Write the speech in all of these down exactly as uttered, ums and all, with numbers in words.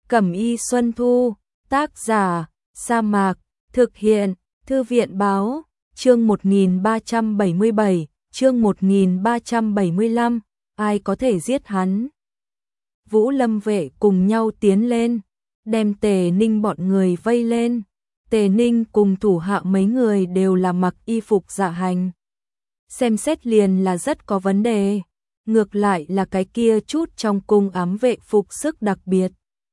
Cẩm y Xuân Thu, tác giả, Sa Mạc, thực hiện, Thư viện báo, chương một nghìn ba trăm bảy mươi bảy, chương một nghìn ba trăm bảy mươi lăm, ai có thể giết hắn? Vũ Lâm vệ cùng nhau tiến lên, đem Tề Ninh bọn người vây lên. Tề Ninh cùng thủ hạ mấy người đều là mặc y phục dạ hành. Xem xét liền là rất có vấn đề. Ngược lại là cái kia chút trong cung ám vệ phục sức đặc biệt.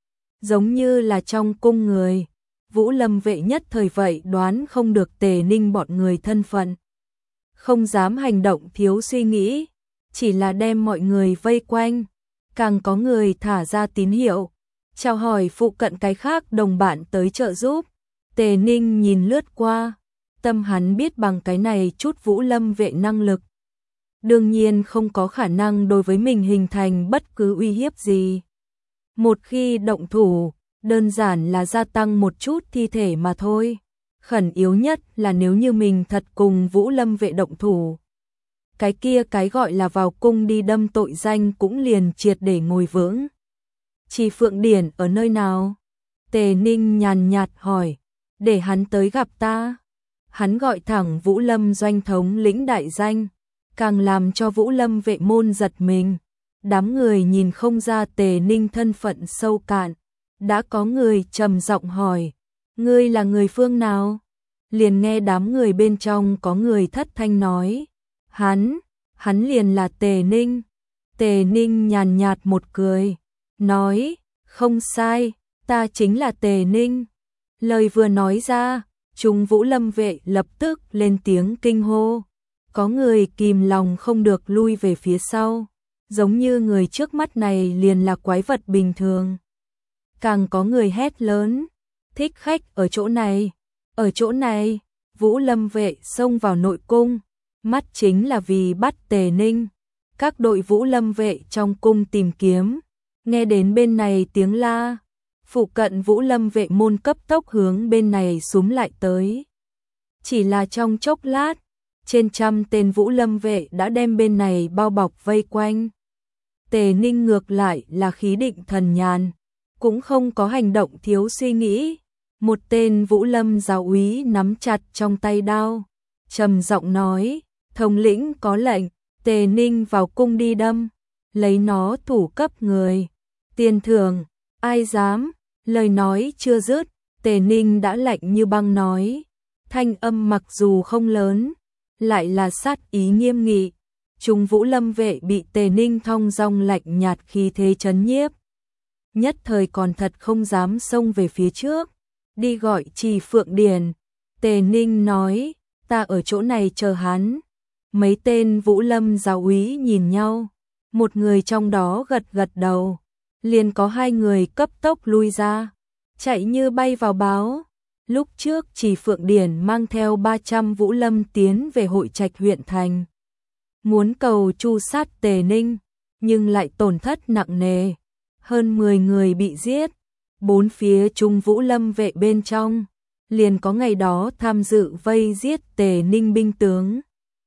Giống như là trong cung người. Vũ Lâm vệ nhất thời vậy đoán không được Tề Ninh bọn người thân phận. Không dám hành động thiếu suy nghĩ. Chỉ là đem mọi người vây quanh. Càng có người thả ra tín hiệu. Chào hỏi phụ cận cái khác đồng bạn tới trợ giúp. Tề Ninh nhìn lướt qua. Tâm hắn biết bằng cái này chút Vũ Lâm vệ năng lực. Đương nhiên không có khả năng đối với mình hình thành bất cứ uy hiếp gì. Một khi động thủ, đơn giản là gia tăng một chút thi thể mà thôi. Khẩn yếu nhất là nếu như mình thật cùng Vũ Lâm vệ động thủ. Cái kia cái gọi là vào cung đi đâm tội danh cũng liền triệt để ngồi vững. Chỉ Phượng Điển ở nơi nào? Tề Ninh nhàn nhạt hỏi. Để hắn tới gặp ta. Hắn gọi thẳng Vũ Lâm doanh thống lĩnh đại danh. Càng làm cho Vũ Lâm vệ môn giật mình. Đám người nhìn không ra Tề Ninh thân phận sâu cạn. Đã có người trầm giọng hỏi. Ngươi là người phương nào? Liền nghe đám người bên trong có người thất thanh nói. Hắn, hắn liền là Tề Ninh. Tề Ninh nhàn nhạt một cười. Nói, không sai, ta chính là Tề Ninh. Lời vừa nói ra, chúng Vũ Lâm vệ lập tức lên tiếng kinh hô. Có người kìm lòng không được lui về phía sau, giống như người trước mắt này liền là quái vật bình thường. Càng có người hét lớn, thích khách ở chỗ này, ở chỗ này. Vũ Lâm vệ xông vào nội cung, mắt chính là vì bắt Tề Ninh. Các đội Vũ Lâm vệ trong cung tìm kiếm, nghe đến bên này tiếng la. Phụ cận Vũ Lâm vệ môn cấp tốc hướng bên này xúm lại tới. Chỉ là trong chốc lát, trên trăm tên Vũ Lâm vệ đã đem bên này bao bọc vây quanh. Tề Ninh ngược lại là khí định thần nhàn, cũng không có hành động thiếu suy nghĩ. Một tên Vũ Lâm giáo úy nắm chặt trong tay đao, trầm giọng nói, thống lĩnh có lệnh, Tề Ninh vào cung đi đâm, lấy nó thủ cấp người. Tiền thưởng, ai dám? Lời nói chưa dứt, Tề Ninh đã lạnh như băng nói. Thanh âm mặc dù không lớn, lại là sát ý nghiêm nghị. Chúng Vũ Lâm vệ bị Tề Ninh thong dong lạnh nhạt khí thế chấn nhiếp. Nhất thời còn thật không dám xông về phía trước. Đi gọi Trì Phượng Điển. Tề Ninh nói, ta ở chỗ này chờ hắn. Mấy tên Vũ Lâm giáo úy nhìn nhau. Một người trong đó gật gật đầu. Liền có hai người cấp tốc lui ra, chạy như bay vào báo. Lúc trước Trì Phượng Điển mang theo ba trăm Vũ Lâm tiến về Hội Trạch huyện thành. Muốn cầu tru sát Tề Ninh, nhưng lại tổn thất nặng nề. Hơn mười người bị giết, bốn phía trung Vũ Lâm vệ bên trong. Liền có ngày đó tham dự vây giết Tề Ninh binh tướng.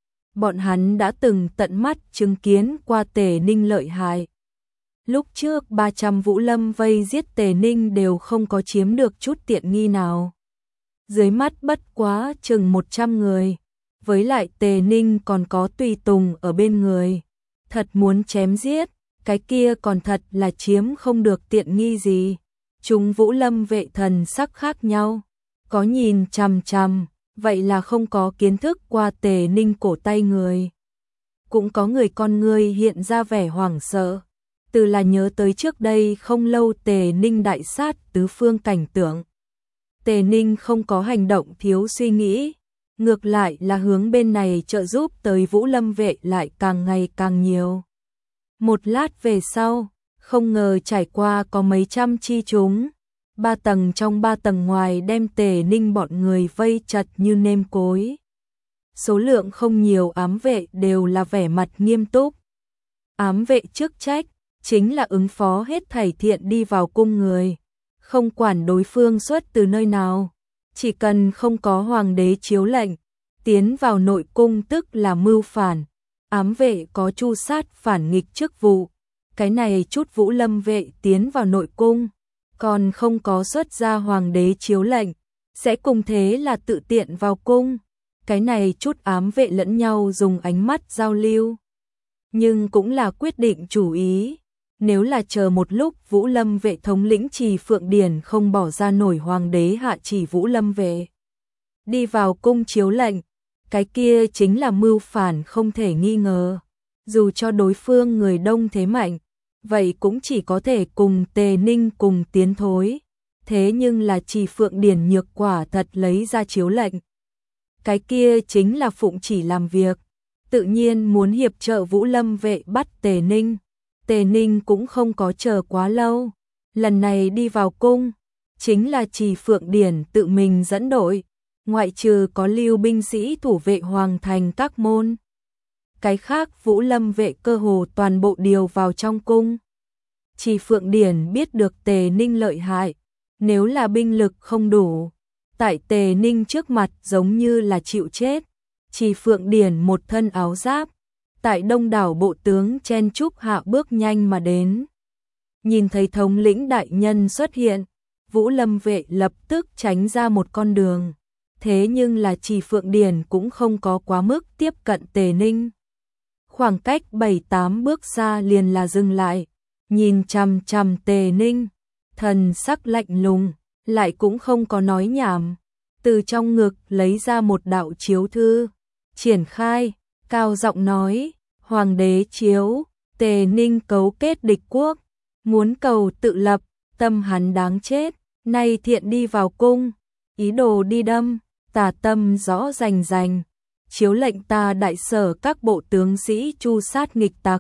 Bọn hắn đã từng tận mắt chứng kiến qua Tề Ninh lợi hại. Lúc trước ba trăm Vũ Lâm vây giết Tề Ninh đều không có chiếm được chút tiện nghi nào. Dưới mắt bất quá chừng một trăm người. Với lại Tề Ninh còn có tùy tùng ở bên người. Thật muốn chém giết, cái kia còn thật là chiếm không được tiện nghi gì. Chúng Vũ Lâm vệ thần sắc khác nhau. Có nhìn chằm chằm, vậy là không có kiến thức qua Tề Ninh cổ tay người. Cũng có người con người hiện ra vẻ hoảng sợ. Từ là nhớ tới trước đây không lâu Tề Ninh đại sát tứ phương cảnh tượng. Tề Ninh không có hành động thiếu suy nghĩ, ngược lại là hướng bên này trợ giúp tới Vũ Lâm vệ lại càng ngày càng nhiều. Một lát về sau, không ngờ trải qua có mấy trăm chi chúng, ba tầng trong ba tầng ngoài đem Tề Ninh bọn người vây chặt như nêm cối. Số lượng không nhiều ám vệ đều là vẻ mặt nghiêm túc. Ám vệ chức trách chính là ứng phó hết thảy thiện đi vào cung người, không quản đối phương xuất từ nơi nào, chỉ cần không có hoàng đế chiếu lệnh, tiến vào nội cung tức là mưu phản. Ám vệ có tru sát phản nghịch chức vụ, cái này chút Vũ Lâm vệ tiến vào nội cung, còn không có xuất ra hoàng đế chiếu lệnh, sẽ cùng thế là tự tiện vào cung. Cái này chút ám vệ lẫn nhau dùng ánh mắt giao lưu, nhưng cũng là quyết định chủ ý. Nếu là chờ một lúc Vũ Lâm vệ thống lĩnh Trì Phượng Điển không bỏ ra nổi hoàng đế hạ chỉ Vũ Lâm vệ đi vào cung chiếu lệnh, cái kia chính là mưu phản không thể nghi ngờ. Dù cho đối phương người đông thế mạnh, vậy cũng chỉ có thể cùng Tề Ninh cùng tiến thối. Thế nhưng là Trì Phượng Điển nhược quả thật lấy ra chiếu lệnh, cái kia chính là phụng chỉ làm việc, tự nhiên muốn hiệp trợ Vũ Lâm vệ bắt Tề Ninh. Tề Ninh cũng không có chờ quá lâu, lần này đi vào cung, chính là Trì Phượng Điển tự mình dẫn đội, ngoại trừ có lưu binh sĩ thủ vệ hoàng thành các môn. Cái khác Vũ Lâm vệ cơ hồ toàn bộ điều vào trong cung. Trì Phượng Điển biết được Tề Ninh lợi hại, nếu là binh lực không đủ, tại Tề Ninh trước mặt giống như là chịu chết. Trì Phượng Điển một thân áo giáp, tại đông đảo bộ tướng chen chúc hạ bước nhanh mà đến. Nhìn thấy thống lĩnh đại nhân xuất hiện, Vũ Lâm vệ lập tức tránh ra một con đường. Thế nhưng là Trì Phượng Điển cũng không có quá mức tiếp cận Tề Ninh. Khoảng cách bảy tám bước xa liền là dừng lại, nhìn chằm chằm Tề Ninh, thần sắc lạnh lùng, lại cũng không có nói nhảm. Từ trong ngực lấy ra một đạo chiếu thư, triển khai, cao giọng nói, hoàng đế chiếu, Tề Ninh cấu kết địch quốc, muốn cầu tự lập, tâm hắn đáng chết, nay thiện đi vào cung, ý đồ đi đâm, tà tâm rõ rành rành, chiếu lệnh ta đại sở các bộ tướng sĩ chu sát nghịch tặc.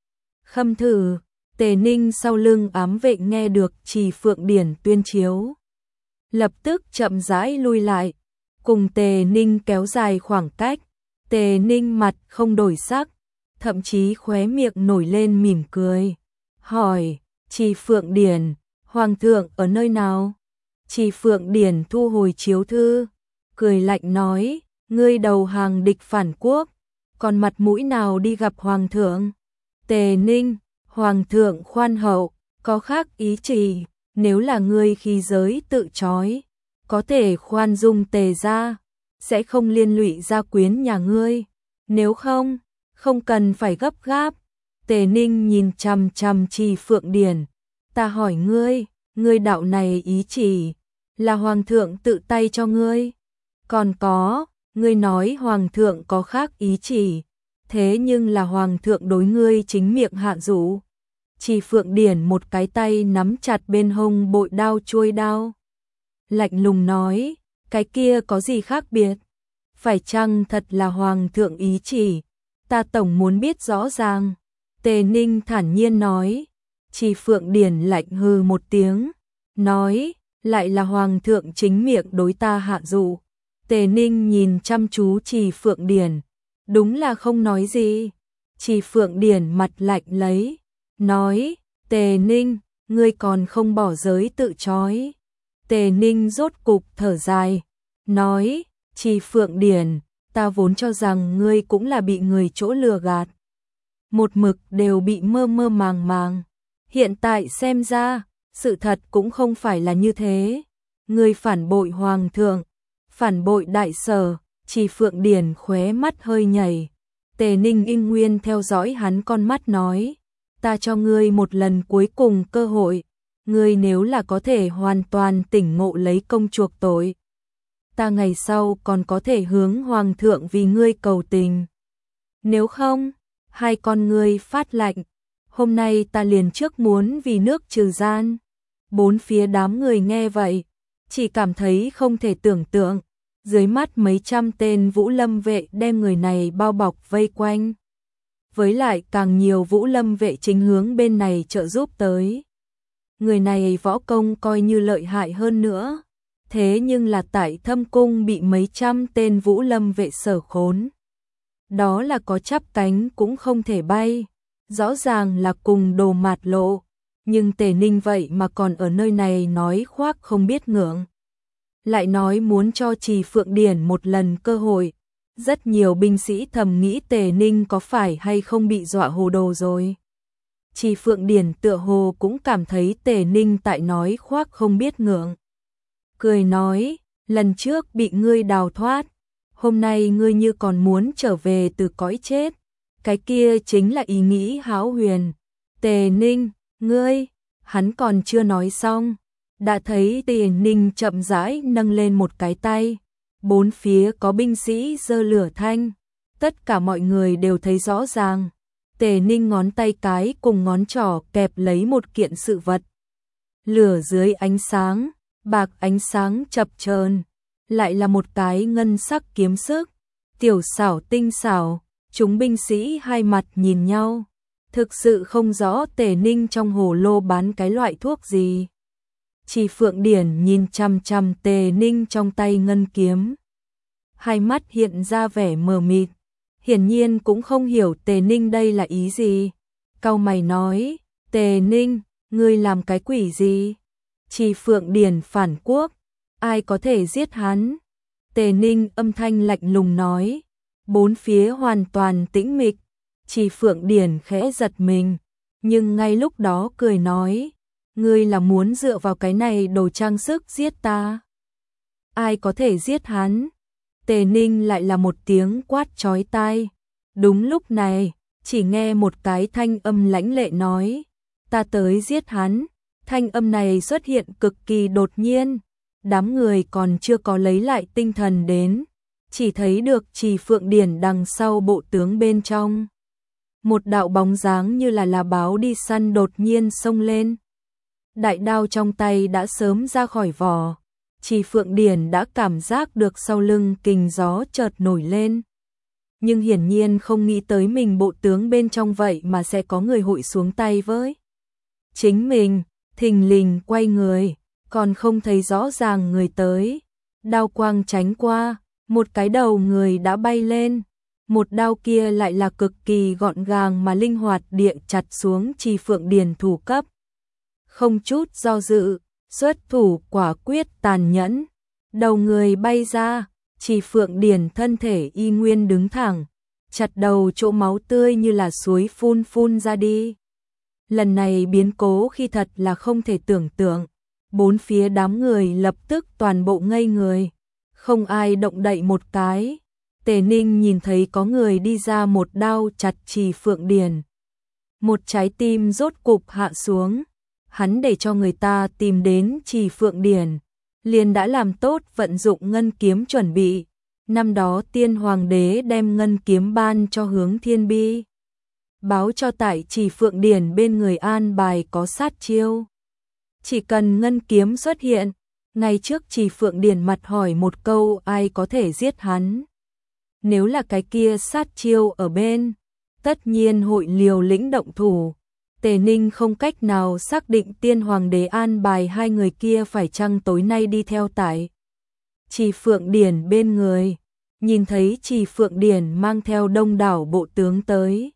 Khâm thử, Tề Ninh sau lưng ám vệ nghe được Trì Phượng Điển tuyên chiếu, lập tức chậm rãi lui lại, cùng Tề Ninh kéo dài khoảng cách. Tề Ninh mặt không đổi sắc, thậm chí khóe miệng nổi lên mỉm cười, hỏi, Trì Phượng Điển, hoàng thượng ở nơi nào? Trì Phượng Điển thu hồi chiếu thư, cười lạnh nói, ngươi đầu hàng địch phản quốc, còn mặt mũi nào đi gặp hoàng thượng? Tề Ninh, hoàng thượng khoan hậu, có khác ý chỉ, nếu là ngươi khí giới tự trói, có thể khoan dung Tề gia, sẽ không liên lụy gia quyến nhà ngươi, nếu không, không cần phải gấp gáp. Tề Ninh nhìn chằm chằm Trì Phượng Điển, ta hỏi ngươi, ngươi đạo này ý chỉ, là hoàng thượng tự tay cho ngươi? Còn có, ngươi nói hoàng thượng có khác ý chỉ, thế nhưng là hoàng thượng đối ngươi chính miệng hạ dụ. Trì Phượng Điển một cái tay nắm chặt bên hông bội đao chuôi đao, lạnh lùng nói, cái kia có gì khác biệt? Phải chăng thật là hoàng thượng ý chỉ? Ta tổng muốn biết rõ ràng. Tề Ninh thản nhiên nói. Trì Phượng Điển lạnh hừ một tiếng, nói, lại là hoàng thượng chính miệng đối ta hạ dụ. Tề Ninh nhìn chăm chú Trì Phượng Điển, đúng là không nói gì. Trì Phượng Điển mặt lạnh lấy, nói, Tề Ninh, ngươi còn không bỏ giới tự trói. Tề Ninh rốt cục thở dài, nói, Trì Phượng Điển, ta vốn cho rằng ngươi cũng là bị người chỗ lừa gạt, một mực đều bị mơ mơ màng màng. Hiện tại xem ra, sự thật cũng không phải là như thế. Ngươi phản bội hoàng thượng, phản bội đại sở. Trì Phượng Điển khóe mắt hơi nhảy. Tề Ninh yên nguyên theo dõi hắn con mắt nói, ta cho ngươi một lần cuối cùng cơ hội, ngươi nếu là có thể hoàn toàn tỉnh ngộ lấy công chuộc tội, ta ngày sau còn có thể hướng hoàng thượng vì ngươi cầu tình. Nếu không, hai con ngươi phát lạnh, hôm nay ta liền trước muốn vì nước trừ gian. Bốn phía đám người nghe vậy, chỉ cảm thấy không thể tưởng tượng, dưới mắt mấy trăm tên Vũ Lâm vệ đem người này bao bọc vây quanh. Với lại càng nhiều Vũ Lâm vệ chính hướng bên này trợ giúp tới. Người này võ công coi như lợi hại hơn nữa, thế nhưng là tại Thâm cung bị mấy trăm tên Vũ Lâm vệ sở khốn. Đó là có chắp cánh cũng không thể bay, rõ ràng là cùng đồ mạt lộ, nhưng Tề Ninh vậy mà còn ở nơi này nói khoác không biết ngượng. Lại nói muốn cho Trì Phượng Điển một lần cơ hội, rất nhiều binh sĩ thầm nghĩ Tề Ninh có phải hay không bị dọa hồ đồ rồi. Chỉ Phượng Điển tựa hồ cũng cảm thấy Tề Ninh tại nói khoác không biết ngượng. Cười nói, lần trước bị ngươi đào thoát, hôm nay ngươi như còn muốn trở về từ cõi chết. Cái kia chính là ý nghĩ hão huyền. Tề Ninh, ngươi, hắn còn chưa nói xong. Đã thấy Tề Ninh chậm rãi nâng lên một cái tay. Bốn phía có binh sĩ giơ lửa thanh. Tất cả mọi người đều thấy rõ ràng. Tề Ninh ngón tay cái cùng ngón trỏ kẹp lấy một kiện sự vật. Lửa dưới ánh sáng, bạc ánh sáng chập chờn, lại là một cái ngân sắc kiếm sức. Tiểu xảo tinh xảo, chúng binh sĩ hai mặt nhìn nhau. Thực sự không rõ Tề Ninh trong hồ lô bán cái loại thuốc gì. Chỉ Phượng Điển nhìn chằm chằm Tề Ninh trong tay ngân kiếm. Hai mắt hiện ra vẻ mờ mịt. Hiển nhiên cũng không hiểu Tề Ninh đây là ý gì. Cau mày nói, Tề Ninh, ngươi làm cái quỷ gì? Chỉ Phượng Điển phản quốc, ai có thể giết hắn? Tề Ninh âm thanh lạnh lùng nói, bốn phía hoàn toàn tĩnh mịch. Chỉ Phượng Điển khẽ giật mình, nhưng ngay lúc đó cười nói, ngươi là muốn dựa vào cái này đồ trang sức giết ta? Ai có thể giết hắn? Tề Ninh lại là một tiếng quát chói tai. Đúng lúc này, chỉ nghe một cái thanh âm lãnh lệ nói, ta tới giết hắn. Thanh âm này xuất hiện cực kỳ đột nhiên, đám người còn chưa có lấy lại tinh thần đến, chỉ thấy được Chỉ Phượng Điển đằng sau bộ tướng bên trong. Một đạo bóng dáng như là là báo đi săn đột nhiên xông lên. Đại đao trong tay đã sớm ra khỏi vỏ. Chỉ Phượng Điển đã cảm giác được sau lưng kình gió chợt nổi lên. Nhưng hiển nhiên không nghĩ tới mình bộ tướng bên trong vậy mà sẽ có người hội xuống tay với chính mình. Thình lình quay người, còn không thấy rõ ràng người tới. Đao quang tránh qua, một cái đầu người đã bay lên. Một đao kia lại là cực kỳ gọn gàng mà linh hoạt địa chặt xuống Chỉ Phượng Điển thủ cấp. Không chút do dự, xuất thủ quả quyết tàn nhẫn. Đầu người bay ra, Chỉ Phượng Điển thân thể y nguyên đứng thẳng, chặt đầu chỗ máu tươi như là suối phun phun ra đi. Lần này biến cố khi thật là không thể tưởng tượng. Bốn phía đám người lập tức toàn bộ ngây người, không ai động đậy một cái. Tề Ninh nhìn thấy có người đi ra một đao chặt Chỉ Phượng Điển. Một trái tim rốt cục hạ xuống. Hắn để cho người ta tìm đến Chỉ Phượng Điển, liền đã làm tốt vận dụng ngân kiếm chuẩn bị. Năm đó Tiên Hoàng đế đem ngân kiếm ban cho Hướng Thiên Bi, báo cho tại Chỉ Phượng Điển bên người an bài có sát chiêu. Chỉ cần ngân kiếm xuất hiện, ngay trước Chỉ Phượng Điển mặt hỏi một câu ai có thể giết hắn. Nếu là cái kia sát chiêu ở bên, tất nhiên hội liều lĩnh động thủ. Tề Ninh không cách nào xác định Tiên Hoàng đế an bài hai người kia phải chăng tối nay đi theo tại Chỉ Phượng Điển bên người. Nhìn thấy Chỉ Phượng Điển mang theo đông đảo bộ tướng tới,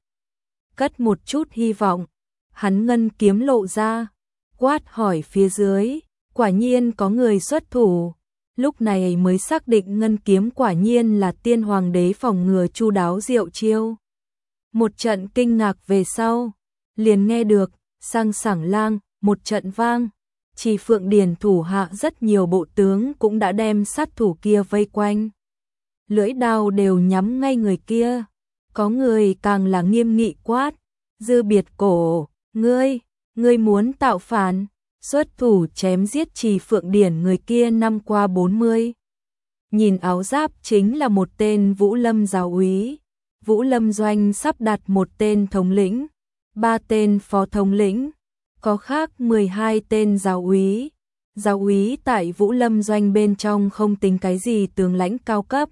cất một chút hy vọng, hắn ngân kiếm lộ ra, quát hỏi phía dưới, quả nhiên có người xuất thủ. Lúc này mới xác định ngân kiếm quả nhiên là Tiên Hoàng đế phòng ngừa chu đáo diệu chiêu. Một trận kinh ngạc về sau, liền nghe được sang sảng lang một trận vang. Chỉ Phượng Điển thủ hạ rất nhiều bộ tướng cũng đã đem sát thủ kia vây quanh, lưỡi đao đều nhắm ngay người kia. Có người càng là nghiêm nghị quát, Dư Biệt Cổ, ngươi, ngươi muốn tạo phản, xuất thủ chém giết Chỉ Phượng Điển. Người kia năm qua bốn mươi, nhìn áo giáp chính là một tên Vũ Lâm giáo úy. Vũ Lâm doanh sắp đặt một tên thống lĩnh, ba tên phó thống lĩnh, có khác mười hai tên giáo úy. Giáo úy tại Vũ Lâm doanh bên trong không tính cái gì tướng lãnh cao cấp,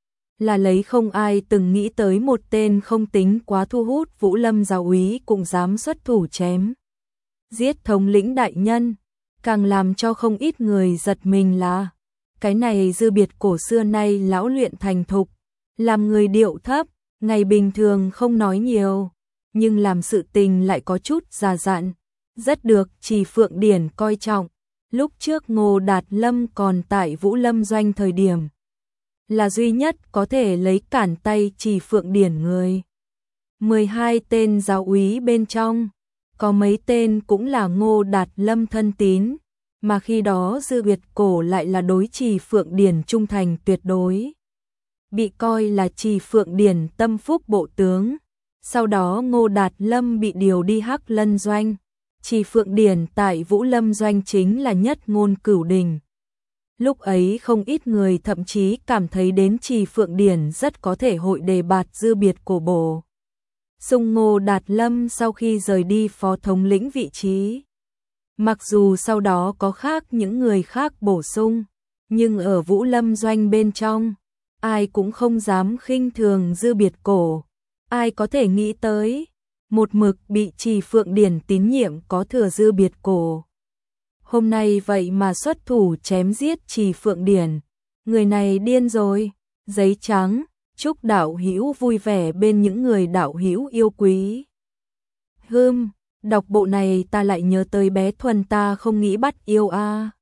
là lấy không ai từng nghĩ tới một tên không tính quá thu hút Vũ Lâm giáo úy cũng dám xuất thủ chém giết thống lĩnh đại nhân. Càng làm cho không ít người giật mình là cái này Dư Biệt Cổ xưa nay lão luyện thành thục, làm người điệu thấp, ngày bình thường không nói nhiều, nhưng làm sự tình lại có chút già dặn, rất được Chỉ Phượng Điển coi trọng. Lúc trước Ngô Đạt Lâm còn tại Vũ Lâm doanh thời điểm, là duy nhất có thể lấy cản tay Chỉ Phượng Điển người. mười hai tên giáo úy bên trong, có mấy tên cũng là Ngô Đạt Lâm thân tín, mà khi đó Dư Biệt Cổ lại là đối Trì Phượng Điển trung thành tuyệt đối, bị coi là Trì Phượng Điển tâm phúc bộ tướng. Sau đó Ngô Đạt Lâm bị điều đi Hắc Lân Doanh, Trì Phượng Điển tại Vũ Lâm Doanh chính là nhất ngôn cửu đình. Lúc ấy không ít người thậm chí cảm thấy đến Trì Phượng Điển rất có thể hội đề bạt Dư Biệt Cổ bổ sung Ngô Đạt Lâm sau khi rời đi phó thống lĩnh vị trí. Mặc dù sau đó có khác những người khác bổ sung, nhưng ở Vũ Lâm Doanh bên trong, ai cũng không dám khinh thường Dư Biệt Cổ. Ai có thể nghĩ tới, một mực bị Trì Phượng Điển tín nhiệm có thừa Dư Biệt Cổ. Hôm nay vậy mà xuất thủ chém giết Trì Phượng Điển, người này điên rồi. Giấy trắng, chúc đạo hữu vui vẻ bên những người đạo hữu yêu quý. Hừm, đọc bộ này ta lại nhớ tới bé Thuần ta không nghĩ bắt yêu a. À.